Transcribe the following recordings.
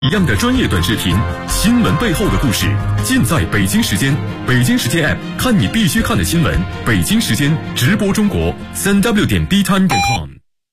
一样的专业短视频，新闻背后的故事，尽在北京时间。北京时间 App 看你必须看的新闻。北京时间直播中国3w.btime.com。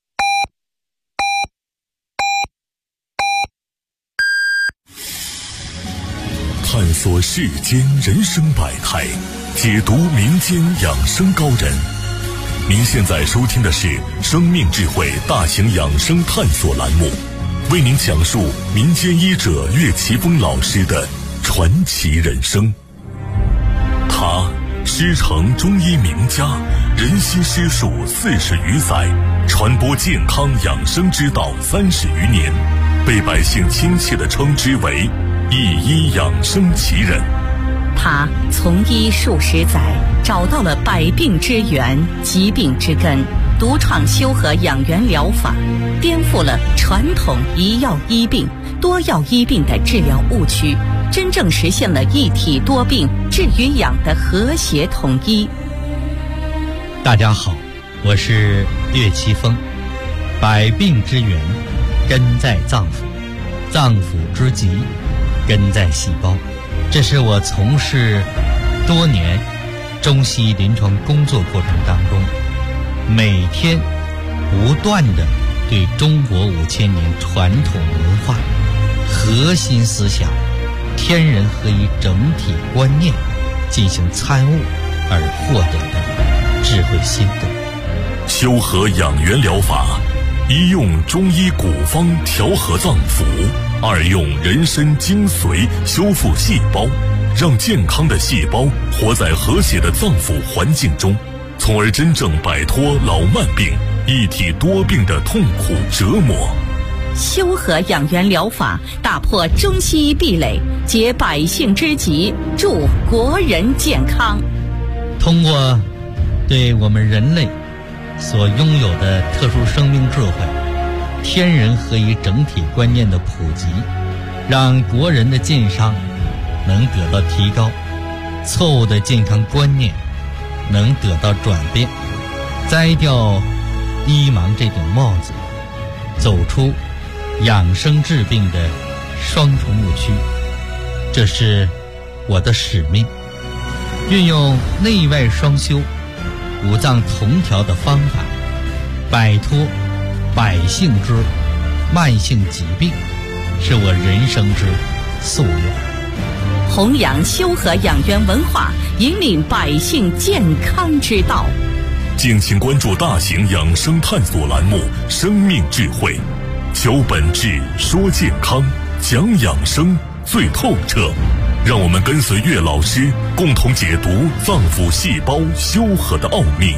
探索世间人生百态，解读民间养生高人。您现在收听的是生命智慧大型养生探索栏目，为您讲述民间医者岳奇峰老师的传奇人生。他师承中医名家，人心师术40余载，传播健康养生之道30余年，被百姓亲切地称之为一医养生奇人。 他从医数十载，找到了百病之源、疾病之根，独创修和养元疗法，颠覆了传统一药医病、多药医病的治疗误区，真正实现了一体多病治与养的和谐统一。 大家好，我是岳奇峰。百病之源根在脏腑，脏腑之疾根在细胞。这是我从事多年中西医临床工作过程当中，每天不断地对中国5000年传统文化核心思想天人合一整体观念进行参悟而获得的智慧心得。 修和养元疗法，一用中医古方调和脏腑，二用人参精髓修复细胞，让健康的细胞活在和谐的脏腑环境中，从而真正摆脱老慢病、一体多病的痛苦折磨。 修和养元疗法打破中西医壁垒，解百姓之急，助国人健康。 通过对我们人类所拥有的特殊生命智慧、天人合一整体观念的普及，让国人的健康能得到提高，错误的健康观念能得到转变，摘掉医盲这顶帽子，走出养生治病的双重误区。这是我的使命，运用内外双修、五脏同调的方法，摆脱百姓之慢性疾病，是我人生之夙愿。 弘扬修和养元文化，引领百姓健康之道。 敬请关注大型养生探索栏目《生命智慧》，求本质，说健康，讲养生最透彻。让我们跟随岳老师，共同解读脏腑细胞修和的奥秘。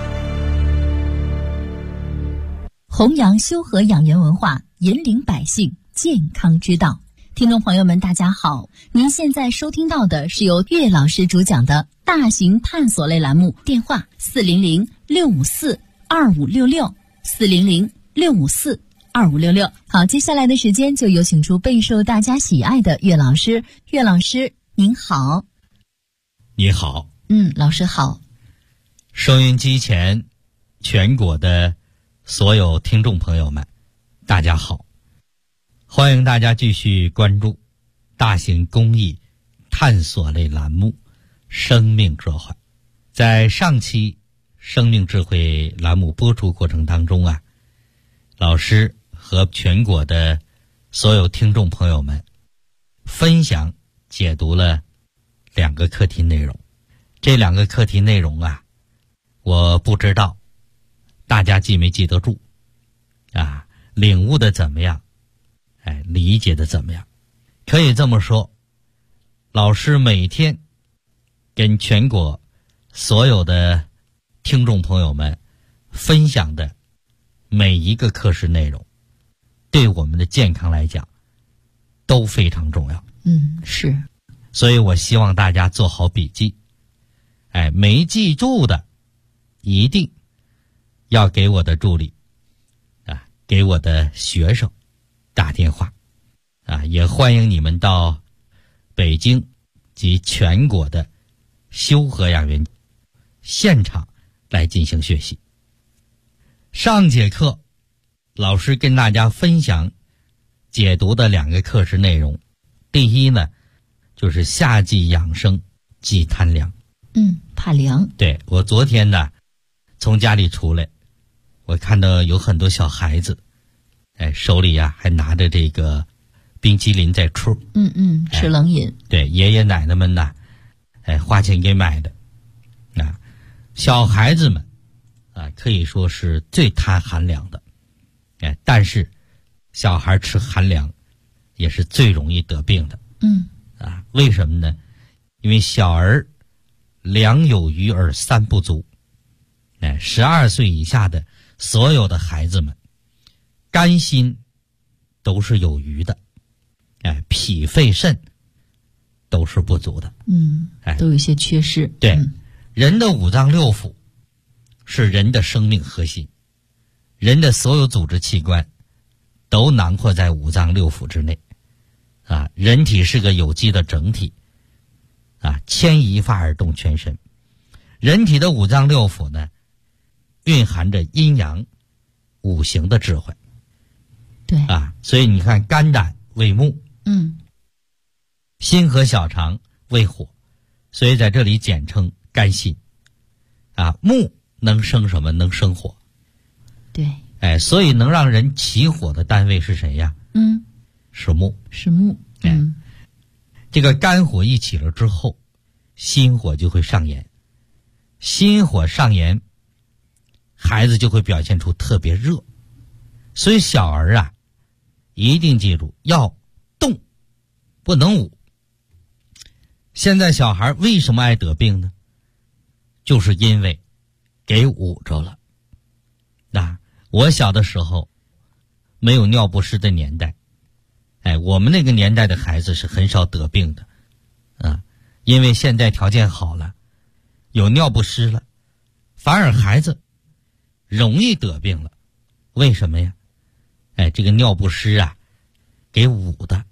弘扬修和养元文化，引领百姓健康之道。听众朋友们大家好，您现在收听到的是由岳老师主讲的大型探索类栏目，电话400-654-2566 400-654-2566。好，接下来的时间就有请出备受大家喜爱的岳老师。岳老师您好。 你好。 老师好。 收音机前全国的所有听众朋友们大家好，欢迎大家继续关注大型公益探索类栏目生命智慧。在上期生命智慧栏目播出过程当中啊，老师和全国的所有听众朋友们分享解读了2个课题内容。这2个课题内容啊，我不知道大家记没记得住啊，领悟的怎么样，理解的怎么样。可以这么说，老师每天跟全国所有的听众朋友们分享的每一个课时内容，对我们的健康来讲都非常重要。 是。 所以我希望大家做好笔记，没记住的一定要给我的助理给我的学生打电话也欢迎你们到北京及全国的修和养元现场来进行学习。上节课老师跟大家分享解读的2个课时内容。第一呢，就是夏季养生忌贪凉。 怕凉。 对，我昨天呢从家里出来，我看到有很多小孩子，手里还拿着这个冰淇淋在吃。 吃冷饮。 对，爷爷奶奶们呢花钱给买的。小孩子们可以说是最贪寒凉的。但是小孩吃寒凉也是最容易得病的。为什么呢？因为小儿粮有余而三不足。12岁以下的所有的孩子们，肝心都是有余的，脾肺肾都是不足的。 都有一些缺失。 对，人的五脏六腑是人的生命核心，人的所有组织器官都囊括在五脏六腑之内。人体是个有机的整体。牵一发而动全身。人体的五脏六腑呢，蕴含着阴阳五行的智慧。 对。 所以你看，肝胆为木，心和小肠为火，所以在这里简称肝心。木能生什么？能生火。 对。 所以能让人起火的单位是谁呀？是木。 是木。 这个肝火一起了之后，心火就会上炎。心火上炎，孩子就会表现出特别热。所以小儿一定记住要动，不能捂。现在小孩为什么爱得病呢？就是因为给捂着了。我小的时候没有尿不湿的年代，我们那个年代的孩子是很少得病的。因为现在条件好了，有尿不湿了，反而孩子容易得病了。为什么呀？这个尿不湿给捂的。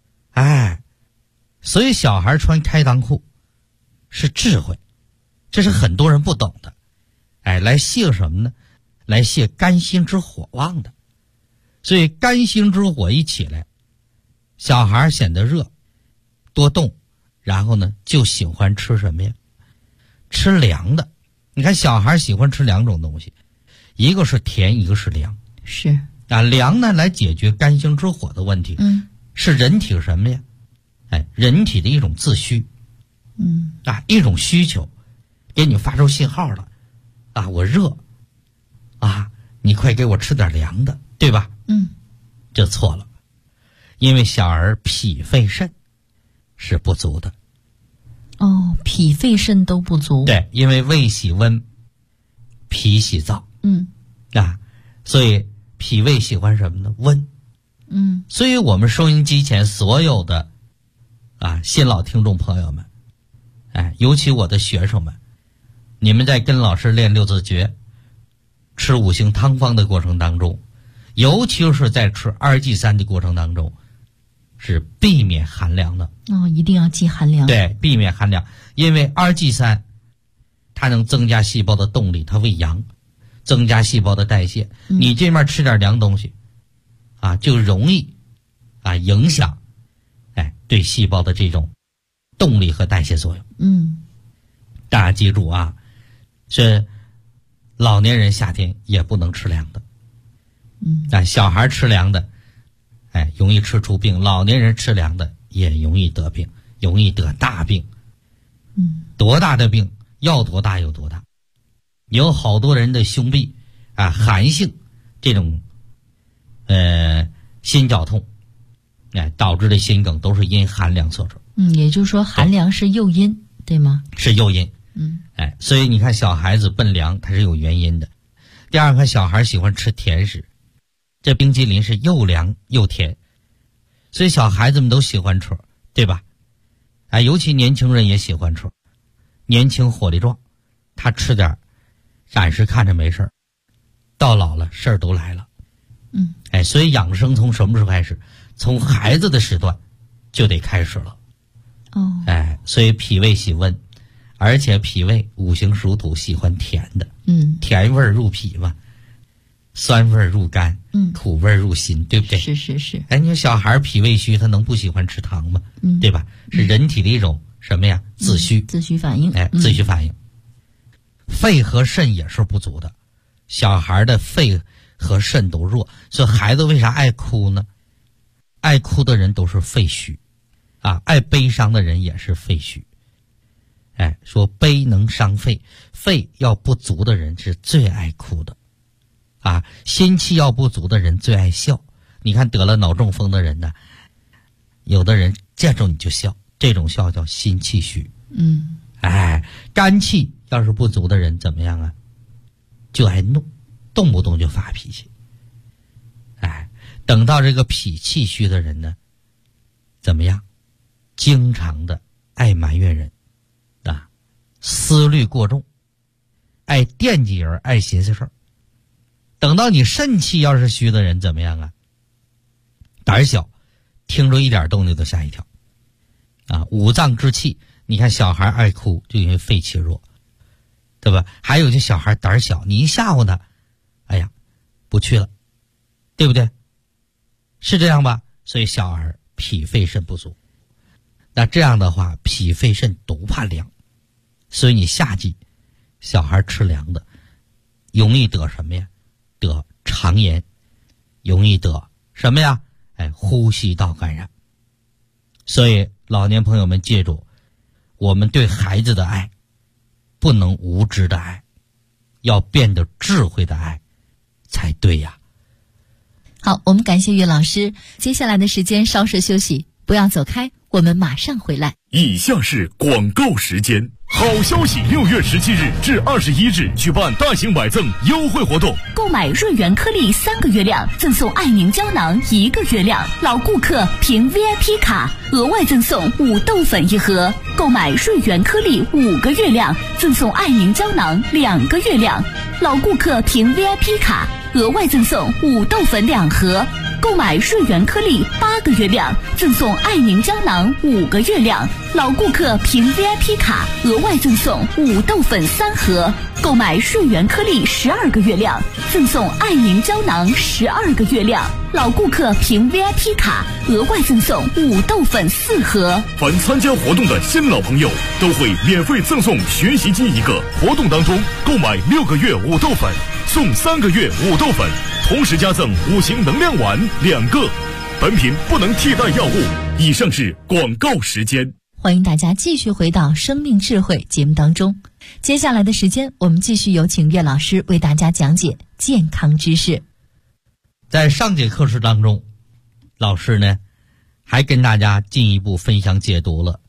所以小孩穿开裆裤是智慧，这是很多人不懂的。来泄什么呢？来泄肝心之火旺的。所以肝心之火一起来，小孩显得热，多动，然后呢就喜欢吃什么呀？吃凉的。你看小孩喜欢吃2种东西，一个是甜，一个是凉。 是。 凉呢来解决肝心之火的问题。是人体什么呀？人体的一种自需。一种需求，给你发出信号了。我热。你快给我吃点凉的，对吧？这错了。因为小儿脾肺肾是不足的。 脾肺肾都不足。 对，因为胃喜温，脾喜燥。所以脾胃喜欢什么呢？温。所以我们收音机前所有的新老听众朋友们，尤其我的学生们，你们在跟老师练6字诀、吃5行汤方的过程当中，尤其是在吃2G3的过程当中，是避免寒凉的。 一定要忌寒凉。 对，避免寒凉。因为2G3它能增加细胞的动力，它为阳，增加细胞的代谢。你这面吃点凉东西就容易影响对细胞的这种动力和代谢作用。大家记住是老年人夏天也不能吃凉的。小孩吃凉的容易吃出病，老年人吃凉的也容易得病，容易得大病。多大的病要多大有多大。有好多人的胸壁寒性这种心绞痛导致的心梗都是因寒凉所致。 也就是说寒凉是诱因，对吗？ 是诱因。所以你看小孩子奔凉它是有原因的。第二个，小孩喜欢吃甜食，这冰激凌是又凉又甜，所以小孩子们都喜欢吃，对吧？尤其年轻人也喜欢吃，年轻火力壮，他吃点暂时看着没事儿，到老了事儿都来了。所以养生从什么时候开始？从孩子的时段就得开始了。所以脾胃喜温，而且脾胃5行属土，喜欢甜的。甜味儿入脾嘛。 酸味入肝，苦味入心，对不对？ 是。 哎，你说小孩脾胃虚，他能不喜欢吃糖吗？对吧？是人体的一种什么呀？自虚， 自虚反应。 自虚反应。肺和肾也是不足的，小孩的肺和肾都弱，所以孩子为啥爱哭呢？爱哭的人都是肺虚，爱悲伤的人也是肺虚。说悲能伤肺，肺要不足的人是最爱哭的，心气要不足的人最爱笑。你看得了脑中风的人呢，有的人见着你就笑，这种笑叫心气虚。肝气要是不足的人怎么样啊？就爱怒，动不动就发脾气。等到这个脾气虚的人呢，怎么样？经常的爱埋怨人，思虑过重，爱惦记人，爱寻思事儿。等到你肾气要是虚的人怎么样啊？胆小，听着一点动静都吓一跳。五脏之气，你看小孩爱哭就因为肺气弱，对吧？还有这小孩胆小，你一吓唬他，哎呀，不去了，对不对？是这样吧？所以小孩脾肺肾不足，那这样的话脾肺肾都怕凉，所以你夏季小孩吃凉的容易得什么呀？得肠炎，容易得什么呀？呼吸道感染。所以老年朋友们记住，我们对孩子的爱不能无知的爱，要变得智慧的爱才对呀。 好，我们感谢岳老师。接下来的时间稍事休息，不要走开，我们马上回来。 以下是广告时间。好消息！6月17日至21日举办大型买赠优惠活动， 购买润元颗粒3个月量，赠送爱宁胶囊1个月量，老顾客凭 VIP 卡额外赠送5豆粉1盒；购买润元颗粒5个月量，赠送爱宁胶囊2个月量，老顾客凭 VIP 卡额外赠送5豆粉2盒；购买润元颗粒8个月量，赠送爱宁胶囊5个月量，老顾客凭 VIP 卡额外赠送5豆粉3盒；购买润元颗粒12个月量，赠送爱宁胶囊12个月量，老顾客凭 VIP 卡额外赠送5豆粉4盒。 凡参加活动的新老朋友都会免费赠送学习机1个。活动当中购买6个月5豆粉，送3个月5豆粉，同时加赠5行能量丸2个。本品不能替代药物。以上是广告时间。 欢迎大家继续回到生命智慧节目当中。接下来的时间，我们继续有请岳老师为大家讲解健康知识。 在上节课时当中，老师呢还跟大家进一步分享解读了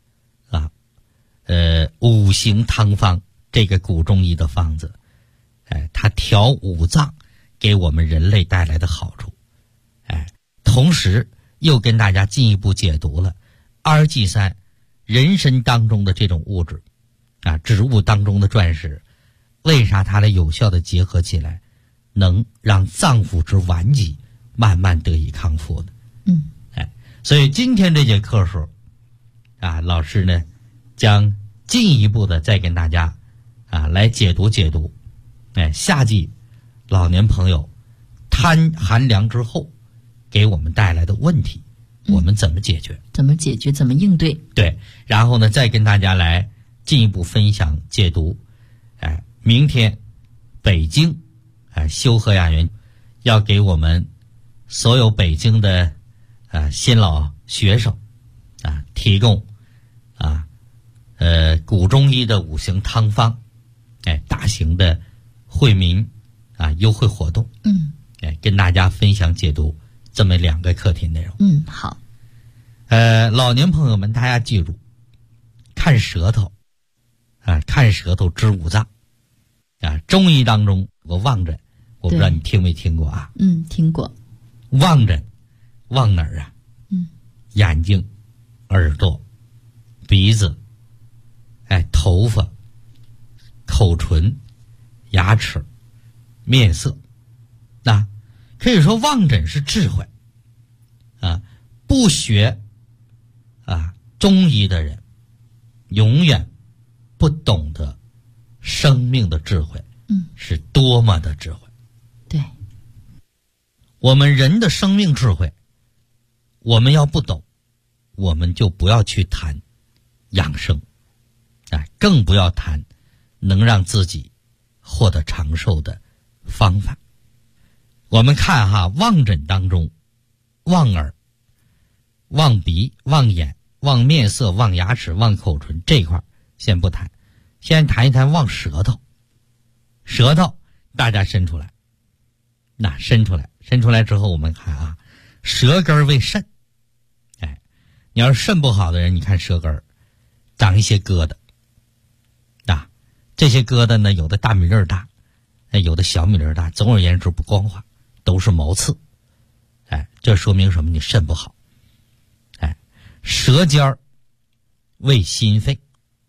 5行汤方这个古中医的方子，它调五脏给我们人类带来的好处，同时又跟大家进一步解读了2G3人参当中的这种物质植物当中的钻石，为啥它的有效的结合起来，能让脏腑之顽疾慢慢得以康复的。所以今天这节课时候老师呢将进一步的再跟大家来解读夏季老年朋友贪寒凉之后给我们带来的问题，我们怎么解决？ 怎么解决？怎么应对？ 对，然后呢，再跟大家来进一步分享解读。明天北京修和雅园要给我们所有北京的新老学生提供古中医的5行汤方大型的惠民优惠活动。跟大家分享解读这么2个课题内容。 好。 老年朋友们，大家记住，看舌头看舌头知五脏中医当中有个望诊，我不知道你听没听过听过。 望诊望哪儿眼睛、耳朵、鼻子、头发、口唇、牙齿、面色。可以说望诊是智慧不学中医的人永远不懂得生命的智慧是多么的智慧。 对， 我们人的生命智慧，我们要不懂，我们就不要去谈养生，更不要谈能让自己获得长寿的方法。我们看望诊当中，望耳、望鼻、望眼、望面色、望牙齿、望口唇这一块先不谈，先谈一谈望舌头。舌头大家伸出来，伸出来之后，我们看舌根为肾。你要是肾不好的人，你看舌根长一些疙瘩，这些疙瘩呢，有的大米粒大，有的小米粒大，总而言之不光滑，都是毛刺。这说明什么？你肾不好。舌尖为心肺。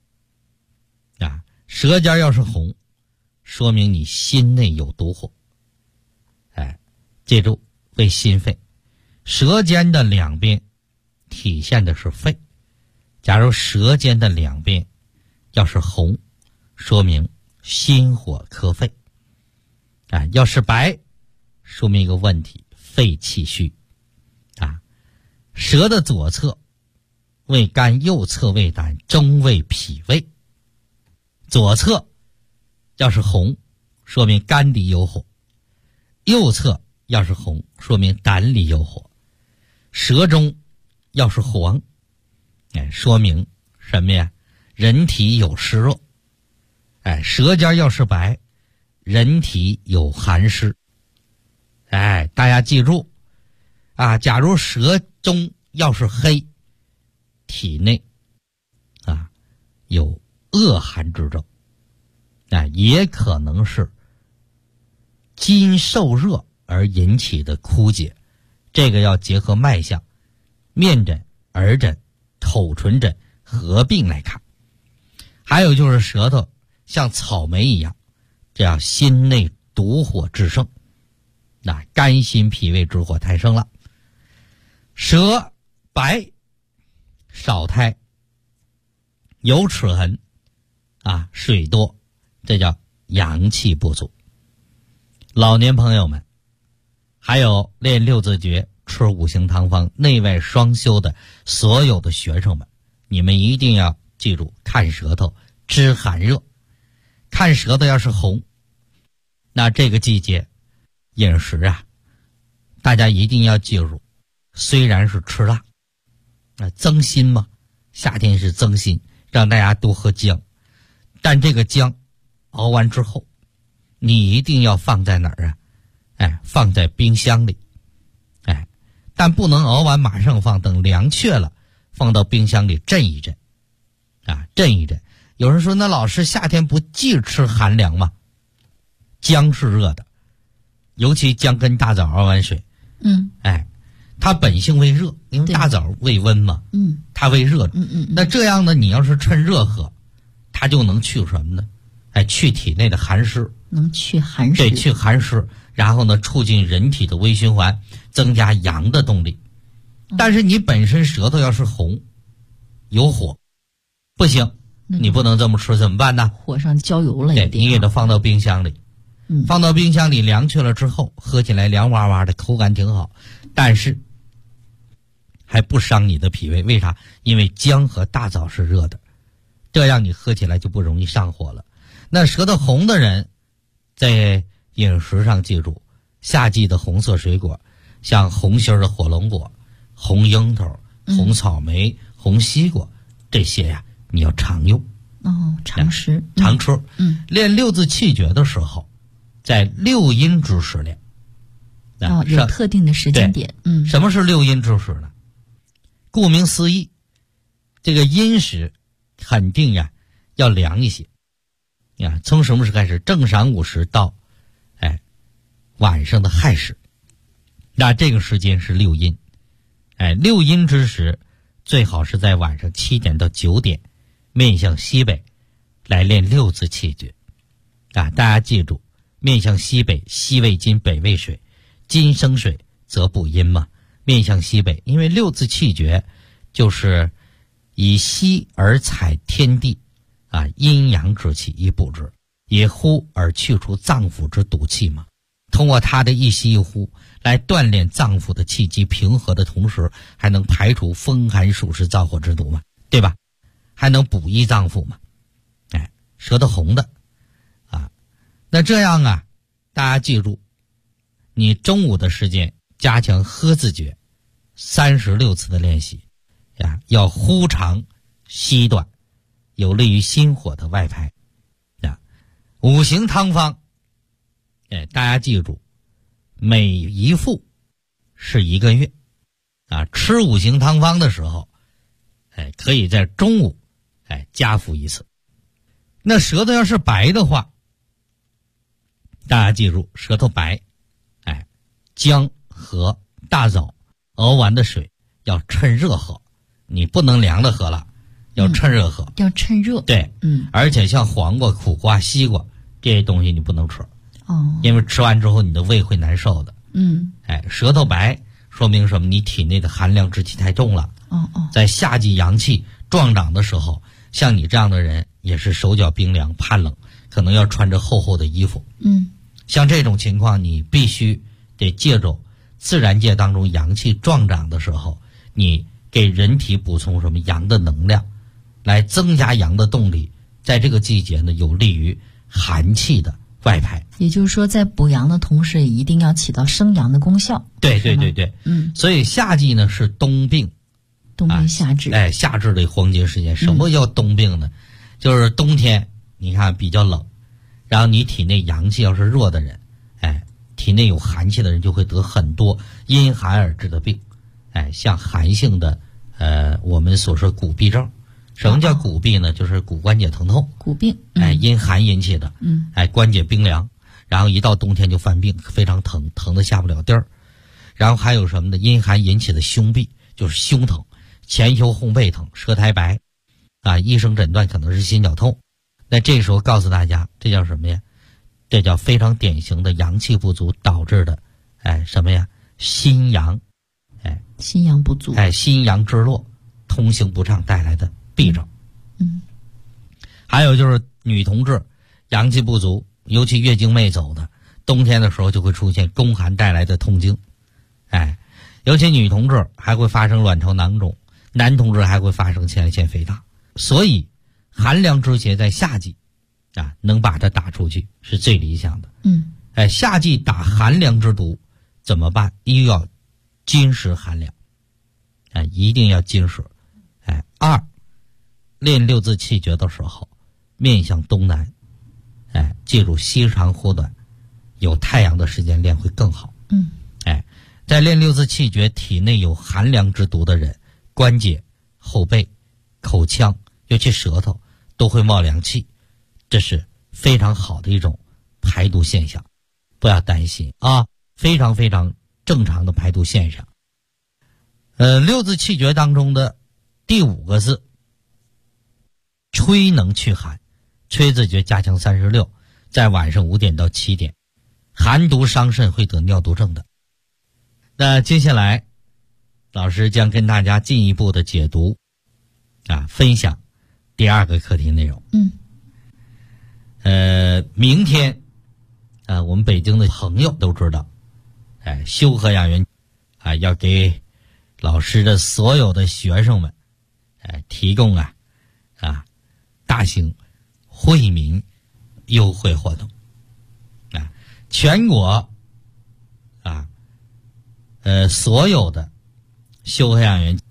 舌尖要是红，说明你心内有毒火。记住，为心肺。舌尖的两边体现的是肺。假如舌尖的两边要是红，说明心火克肺。要是白，说明一个问题，肺气虚。舌的左侧为肝，右侧为胆，中为脾胃。左侧要是红，说明肝里有火；右侧要是红，说明胆里有火。舌中要是黄，说明什么呀？人体有湿热。舌尖要是白，人体有寒湿。大家记住假如舌中要是黑，体内有恶寒之症，也可能是筋受热而引起的枯竭。这个要结合脉象、面诊、耳诊、口唇诊合并来看。还有就是舌头像草莓一样，这样心内毒火炽盛，肝心脾胃之火太盛了。舌白少苔，有齿痕水多，这叫阳气不足。老年朋友们，还有练六字诀、吃五行汤方、内外双修的所有的学生们，你们一定要记住，看舌头知寒热。看舌头要是红，那这个季节饮食大家一定要记住，虽然是吃辣，增辛嘛，夏天是增辛，让大家多喝姜，但这个姜熬完之后，你一定要放在哪儿放在冰箱里。但不能熬完马上放，等凉却了放到冰箱里镇一镇。镇一镇。有人说，那老师夏天不忌吃寒凉吗？姜是热的，尤其姜跟大枣熬完水，它本性为热，因为大枣为温嘛，它为热的。那这样呢，你要是趁热喝，它就能去什么呢？去体内的寒湿， 能去寒湿。 对，去寒湿，然后呢，促进人体的微循环，增加阳的动力。但是你本身舌头要是红，有火，不行，你不能这么吃，怎么办呢？ 火上浇油了， 对，你给它放到冰箱里，放到冰箱里凉却了之后，喝起来凉哇哇的，口感挺好，但是还不伤你的脾胃。为啥？因为姜和大枣是热的，这样你喝起来就不容易上火了。那舌头红的人，在饮食上记住，夏季的红色水果，像红心的火龙果、红樱桃、红草莓、红西瓜，这些你要常用。 常吃。 常吃。练六字气诀的时候，在六阴之时练。 有特定的时间点。 什么是六阴之时呢？顾名思义，这个阴时肯定要凉一些。从什么时开始？正晌午时到晚上的亥时，那这个时间是六阴。六阴之时最好是在晚上7点到9点，面向西北来练六字气诀。大家记住，面向西北，西为金，北为水，金生水则补阴嘛。面向西北，因为六字气诀就是以西而采天地阴阳之气以补之，以呼而去除脏腑之毒气嘛。 通过它的一吸一呼来锻炼脏腑的气机平和的同时，还能排除风寒暑湿燥火之毒嘛，对吧？还能补益脏腑嘛。舌头红的那这样大家记住，你中午的时间加强喝字诀36次的练习要呼长吸短，有利于心火的外排五行汤方大家记住，每一副是1个月吃五行汤方的时候可以在中午加服1次。那舌头要是白的话，大家记住，舌头白姜和大枣熬完的水要趁热喝，你不能凉的喝了，要趁热喝， 要趁热。 对，而且像黄瓜、苦瓜、西瓜这些东西你不能吃因为吃完之后你的胃会难受的。舌头白说明什么？你体内的寒凉之气太重了。在夏季阳气壮长的时候，像你这样的人也是手脚冰凉，怕冷，可能要穿着厚厚的衣服。像这种情况，你必须得借着自然界当中阳气壮长的时候，你给人体补充什么阳的能量，来增加阳的动力，在这个季节呢，有利于寒气的外排。 也就是说，在补阳的同时，也一定要起到生阳的功效。 对对对对，所以夏季呢是冬病， 冬病夏治。 夏至的黄金时间。什么叫冬病呢？就是冬天你看比较冷，然后你体内阳气要是弱的人，体内有寒气的人就会得很多因寒而致的病，像寒性的我们所说骨痹症。什么叫骨痹呢？就是骨关节疼痛， 骨病， 因寒引起的，关节冰凉，然后一到冬天就犯病，非常疼，疼得下不了地儿。然后还有什么呢？因寒引起的胸痹，就是胸疼，前胸后背疼，舌苔白，医生诊断可能是心绞痛。那这时候告诉大家，这叫什么呀？这叫非常典型的阳气不足导致的，什么呀？心阳， 心阳不足， 心阳之弱，通行不畅带来的痹症。还有就是女同志阳气不足，尤其月经没走的，冬天的时候就会出现宫寒带来的痛经。尤其女同志还会发生卵巢囊肿，男同志还会发生前列腺肥大。所以寒凉之邪在夏季能把它打出去是最理想的。夏季打寒凉之毒怎么办？一要金石寒凉，一定要金石。二，练6字气诀的时候面向东南，记住吸长呼短，有太阳的时间练会更好。在练6字气诀，体内有寒凉之毒的人，关节、后背、口腔，尤其舌头都会冒凉气，这是非常好的一种排毒现象，不要担心非常非常正常的排毒现象。6字气诀当中的第5个字，吹能去寒，吹字诀加强36，在晚上5点到7点，寒毒伤肾会得尿毒症的。那接下来老师将跟大家进一步的解读分享第2个课题内容。明天我们北京的朋友都知道，修和养元要给老师的所有的学生们提供大型惠民优惠活动。全国所有的修和养元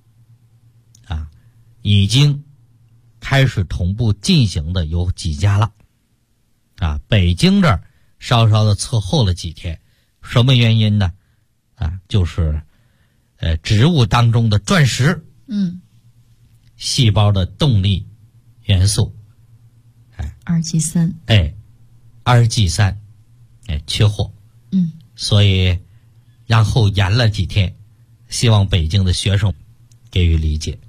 已经开始同步进行的有几家了。北京这儿稍稍的侧后了几天，什么原因呢？就是植物当中的钻石，细胞的动力元素 2G3， 2G3缺货，所以然后延了几天，希望北京的学生给予理解。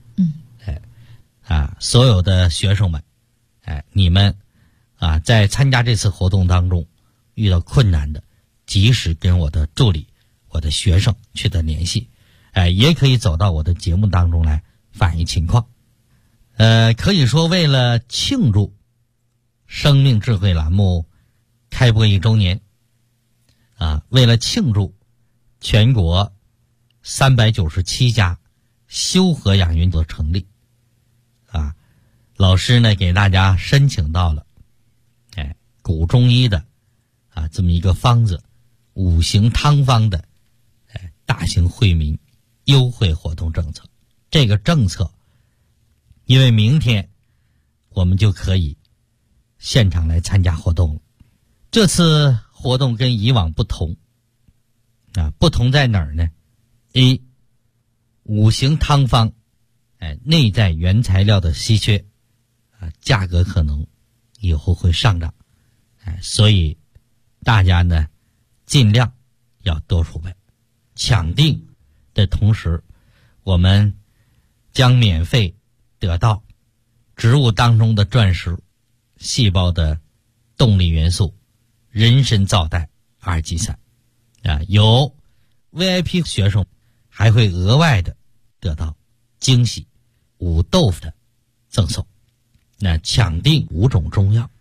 所有的学生们，你们在参加这次活动当中遇到困难的，及时跟我的助理、我的学生取得联系，也可以走到我的节目当中来反映情况。可以说为了庆祝生命智慧栏目开播1周年， 为了庆祝全国397家修和养云的成立老师呢给大家申请到了古中医的这么一个方子5行汤方的大型惠民优惠活动政策。这个政策因为明天我们就可以现场来参加活动了。这次活动跟以往不同不同在哪儿呢？5行汤方内在原材料的稀缺价格可能以后会上涨所以大家呢尽量要多储备。抢订的同时，我们将免费得到植物当中的钻石、细胞的动力元素、人参皂苷阿尔济散有 VIP 学生还会额外的得到惊喜5豆腐的赠送。抢订5种中药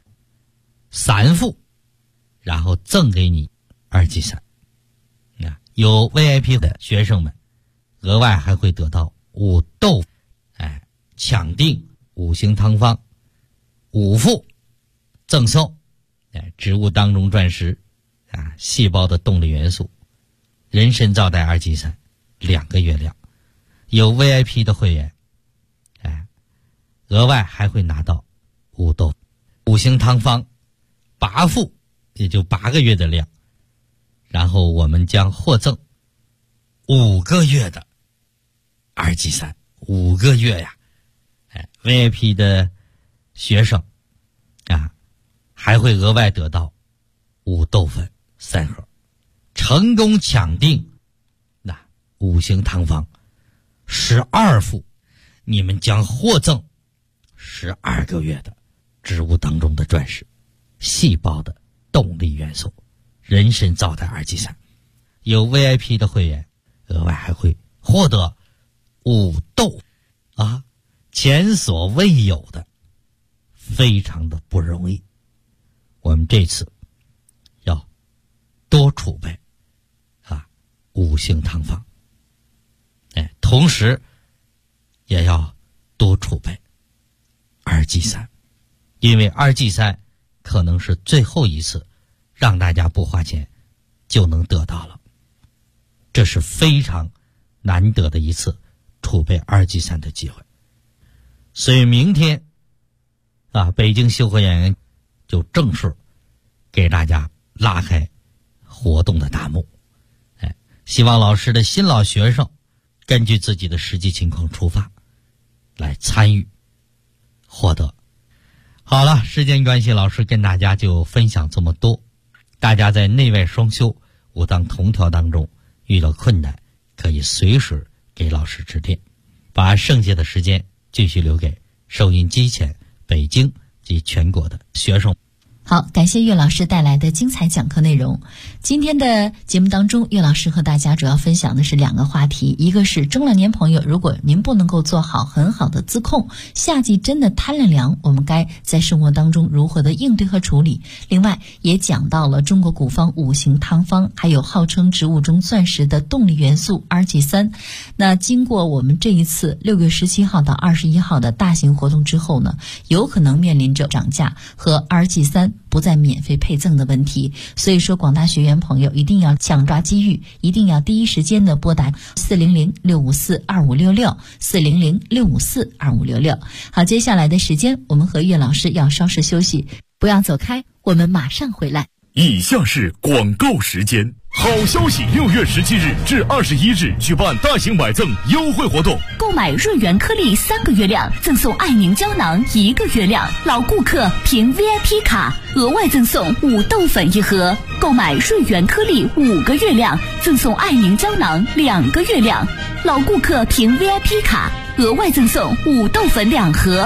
3副，然后赠给你阿尔济散。有 VIP 的学生们额外还会得到5豆腐抢订5行汤方5副赠送植物当中钻石细胞的动力元素、人参皂苷阿尔济散2个月量。有 VIP 的会员额外还会拿到5豆腐5行汤方8副，也就8个月的量。然后我们将获赠5个月的阿尔济散，5个月呀！VIP 的学生还会额外得到5豆粉3盒。成功抢订5行汤方12副，你们将获赠12个月的植物当中的钻石、细胞的动力元素、人参皂苷阿尔济散。有 VIP 的会员额外还会获得5豆前所未有的，非常的不容易。我们这次要多储备5行汤方同时也要多储备阿尔济散，因为阿尔济散可能是最后一次让大家不花钱就能得到了，这是非常难得的一次储备阿尔济散的机会。所以明天北京修和养元就正式给大家拉开活动的大幕。希望老师的新老学生根据自己的实际情况出发来参与获得。好了，时间关系，老师跟大家就分享这么多。大家在内外双修5当同调当中遇到困难，可以随时给老师指点，把剩下的时间继续留给收音机前北京及全国的学生。 好，感谢岳老师带来的精彩讲课内容。今天的节目当中，岳老师和大家主要分享的是2个话题，一个是中老年朋友，如果您不能够做好很好的自控，夏季真的贪了凉，我们该在生活当中如何的应对和处理。另外也讲到了中国古方5行汤方，还有号称植物中钻石的动力元素阿尔济散。那经过我们这一次6月17号到21号的大型活动之后呢，有可能面临着涨价和阿尔济散不再免费配赠的问题，所以说广大学员朋友一定要抢抓机遇，一定要第一时间的拨打400-654-2566 400-654-2566。好，接下来的时间我们和岳老师要稍事休息，不要走开，我们马上回来。 以下是广告时间。好消息！6月17日至21日举办大型买赠优惠活动， 购买瑞元颗粒3个月量，赠送爱宁胶囊1个月量，老顾客凭 VIP 卡额外赠送5豆粉1盒；购买瑞元颗粒5个月量，赠送爱宁胶囊2个月量，老顾客凭 VIP 卡额外赠送5豆粉2盒。购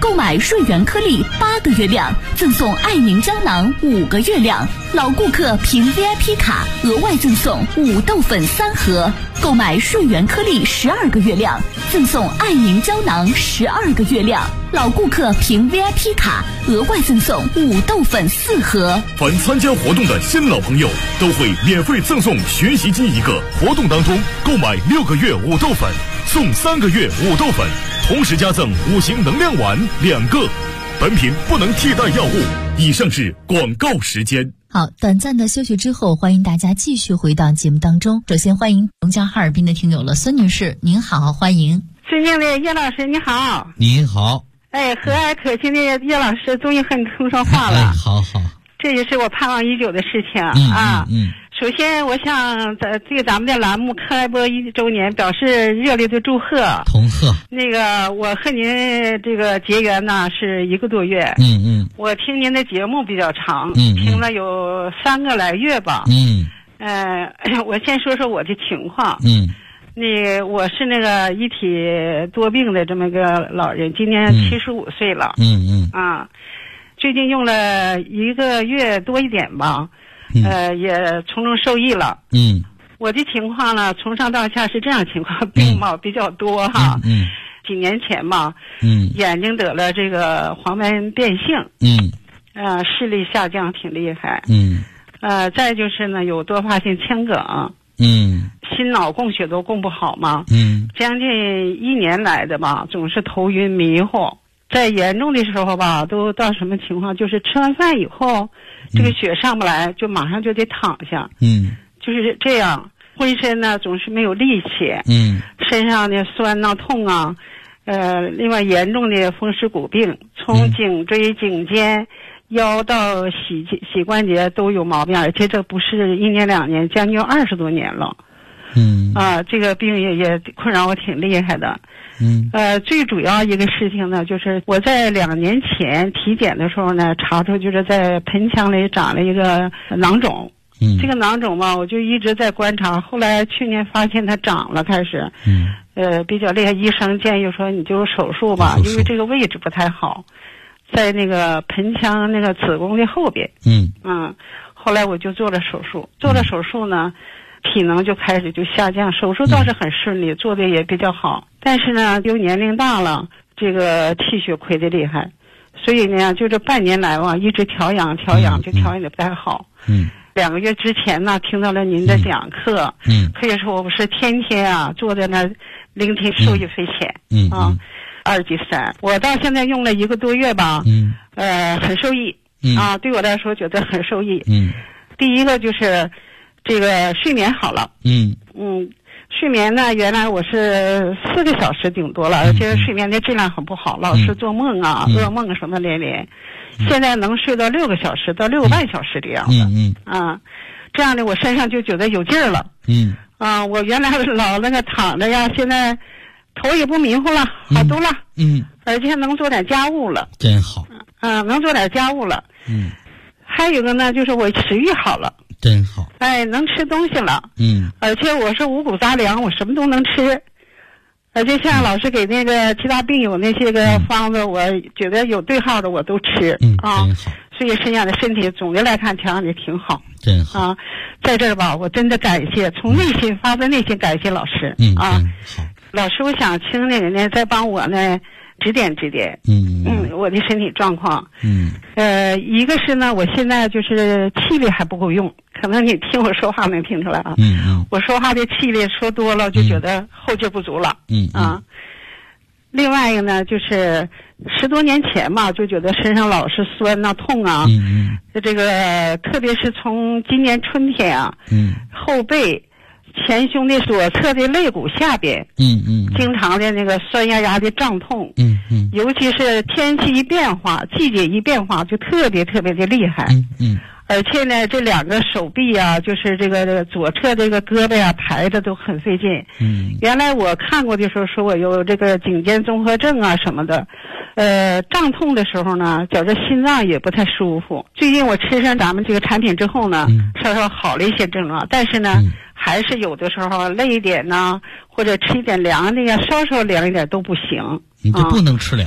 购买瑞元颗粒8个月量，赠送爱宁胶囊5个月量。老顾客凭 VIP 卡额外赠送5豆粉3盒。购买瑞元颗粒12个月量，赠送爱宁胶囊12个月量。老顾客凭 VIP 卡额外赠送5豆粉4盒。 凡参加活动的新老朋友都会免费赠送学习机1个。活动当中购买6个月5豆粉，送3个月5豆粉，同时加赠5行能量丸2个。本品不能替代药物。以上是广告时间。 好，短暂的休息之后，欢迎大家继续回到节目当中。首先欢迎龙江哈尔滨的听友了，孙女士，您好，欢迎。 尊敬的叶老师，你好。 您好。 哎，和蔼可亲的叶老师终于和你通上话了。 好好。 这也是我盼望已久的事情首先，我向对咱们的栏目开播1周年表示热烈的祝贺。 同贺。 那个，我和您这个结缘呢是1个多月。我听您的节目比较长，听了有3个来月吧。我先说说我的情况。我是那个一体多病的这么个老人，今年75岁了。最近用了1个月多一点吧。也从中受益了。我的情况呢，从上到下是这样情况，病貌比较多哈。几年前吧，眼睛得了这个黄斑变性。视力下降挺厉害。再就是呢，有多发性腔梗。心脑供血都供不好嘛。将近1年来的吧，总是头晕迷糊。在严重的时候吧，都到什么情况？就是吃完饭以后，这个血上不来，就马上就得躺下。就是这样，浑身呢总是没有力气。身上的酸呐、痛啊，另外严重的风湿骨病，从颈椎、颈肩、腰到膝关节都有毛病，而且这不是1年2年，将近20多年了。这个病也困扰我挺厉害的。最主要一个事情呢，就是我在2年前体检的时候呢，查出就是在盆腔里长了一个囊肿。这个囊肿吧，我就一直在观察，后来去年发现它长了，开始比较厉害，医生建议说你就手术吧，因为这个位置不太好，在那个盆腔那个子宫的后边。后来我就做了手术，呢体能就开始就下降，手术倒是很顺利，做的也比较好，但是呢又年龄大了，这个气血亏的厉害，所以呢就这半年来吧，一直调养就调养的不太好。2个月之前呢，听到了您的讲课，可以说我不是天天坐在那聆听，受益匪浅。2级3，我到现在用了1个多月吧，很受益。对我来说觉得很受益。第一个就是这个睡眠好了。睡眠呢，原来我是4个小时顶多了，而且睡眠的质量很不好，老是做梦噩梦什么连连。现在能睡到6个小时到6个半小时的样子。这样的我身上就觉得有劲儿了。我原来老那个躺着呀，现在头也不迷糊了，好多了。而且能做点家务了。 真好。 能做点家务了。还有一个呢，就是我食欲好了。 真好。 能吃东西了。而且我是五谷杂粮，我什么都能吃。而且像老师给那个其他病友那些个方子，我觉得有对号的我都吃。 真好。 所以身上的身体总的来看调养的挺好。 真好。 在这儿吧，我真的感谢，从内心发自内心感谢老师。 好。 老师，我想请你呢再帮我呢指点指点。我的身体状况。一个是呢，我现在就是气力还不够用，可能你听我说话能听出来啊。我说话的气力说多了就觉得后劲不足了。另外一个呢，就是10多年前吧，就觉得身上老是酸呐、痛啊。这个特别是从今年春天后背、前胸的左侧的肋骨下边，经常的那个酸压压的胀痛。尤其是天气一变化，季节一变化，就特别特别的厉害。而且呢，这2个手臂就是这个左侧这个胳膊抬着都很费劲。原来我看过的时候说我有这个颈肩综合症什么的。胀痛的时候呢，觉着心脏也不太舒服。最近我吃上咱们这个产品之后呢，稍稍好了一些症状，但是呢，还是有的时候累一点呢，或者吃一点凉的呀，稍稍凉一点都不行。 你就不能吃凉的。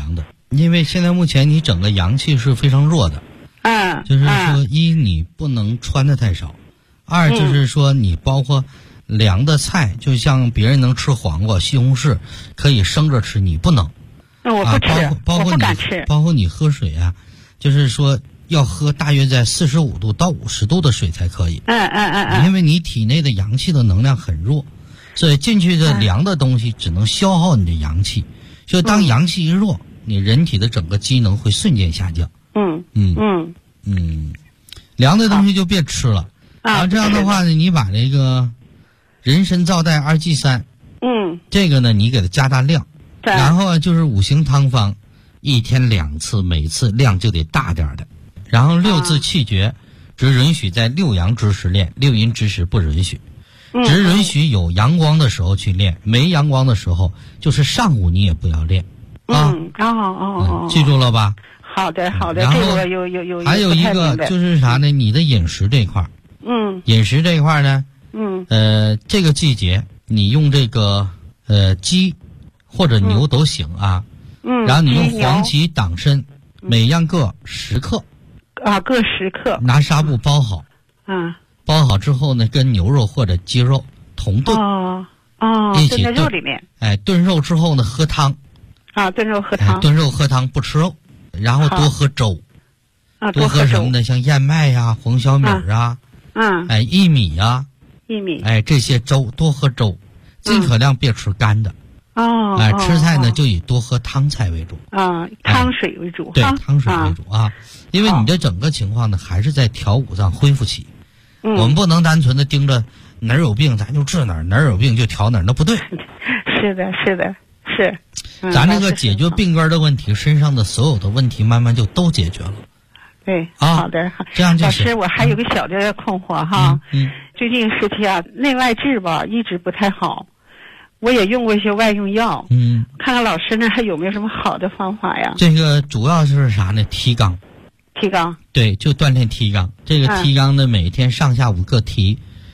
因为现在目前你整个阳气是非常弱的。就是说，一你不能穿的太少，二就是说你包括凉的菜，就像别人能吃黄瓜、西红柿，可以生着吃，你不能。 我不吃， 包括我不敢吃。 包括你喝水啊，就是说要喝大约在45度到50度的水才可以。因为你体内的阳气的能量很弱，所以进去的凉的东西只能消耗你的阳气。就当阳气一弱，你人体的整个机能会瞬间下降。凉的东西就别吃了。然后这样的话呢，你把这个人参皂苷2剂3，这个呢你给它加大量，然后就是5行汤方，1天2次，每次量就得大点的。然后6字气诀，只允许在6阳之时练，6阴之时不允许，只允许有阳光的时候去练，没阳光的时候就是上午你也不要练。记住了吧？ 好的， 然后这个有还有一个就是啥呢？你的饮食这块饮食这一块呢，这个季节你用这个鸡或者牛都行啊，然后你用黄芪、党参，每样各10克， 各10克， 拿纱布包好，包好之后呢，跟牛肉或者鸡肉同炖，一起炖在肉里面， 炖肉之后呢，喝汤， 炖肉喝汤， 炖肉喝汤不吃肉。然后多喝粥，多喝什么呢？像燕麦呀、黄小米啊，薏米呀，这些粥多喝粥，尽可量别吃干的。吃菜呢就以多喝汤菜为主。 汤水为主。 对，汤水为主啊，因为你这整个情况呢还是在调五脏恢复期。我们不能单纯的盯着哪儿有病咱就治哪儿，哪儿有病就调哪儿，那不对。 是的。 咱这个解决病根的问题，身上的所有的问题慢慢就都解决了。 对，好的， 这样就行。 老师，我还有个小的困惑哈，最近时期内外治吧一直不太好，我也用过一些外用药，看看老师呢还有没有什么好的方法呀？ 这个主要是啥呢？提肛。对，就锻炼提肛。这个提肛呢，每天上下午各提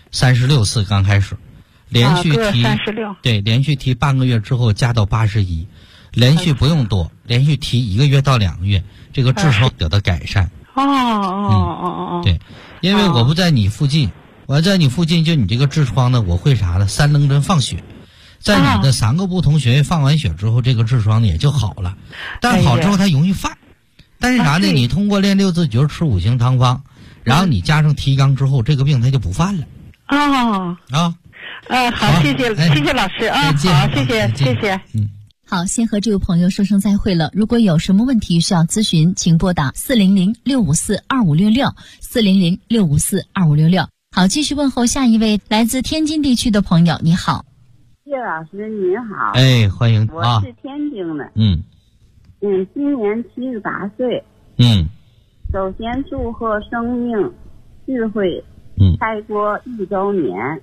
36次，刚开始。连续提 36， 对，连续提半个月之后加到81，连续不用多，连续提1个月到2个月，这个痔疮得到改善。对，因为我不在你附近，我在你附近，就你这个痔疮呢，我会啥呢？3棱针放血，在你的3个不同穴位放完血之后，这个痔疮也就好了。但好之后它容易犯，但是啥呢？你通过练6字诀、吃5行汤方，然后你加上提肛之后，这个病它就不犯了。 好，谢谢老师啊，好，谢谢。 好，先和这位朋友说声再会了。如果有什么问题需要咨询，请拨打400-654-2566，400-654-2566。好，继续问候下一位来自天津地区的朋友，你好。 叶老师您好。 欢迎。 我是天津的。今年78岁。首先祝贺生命智慧开国1周年。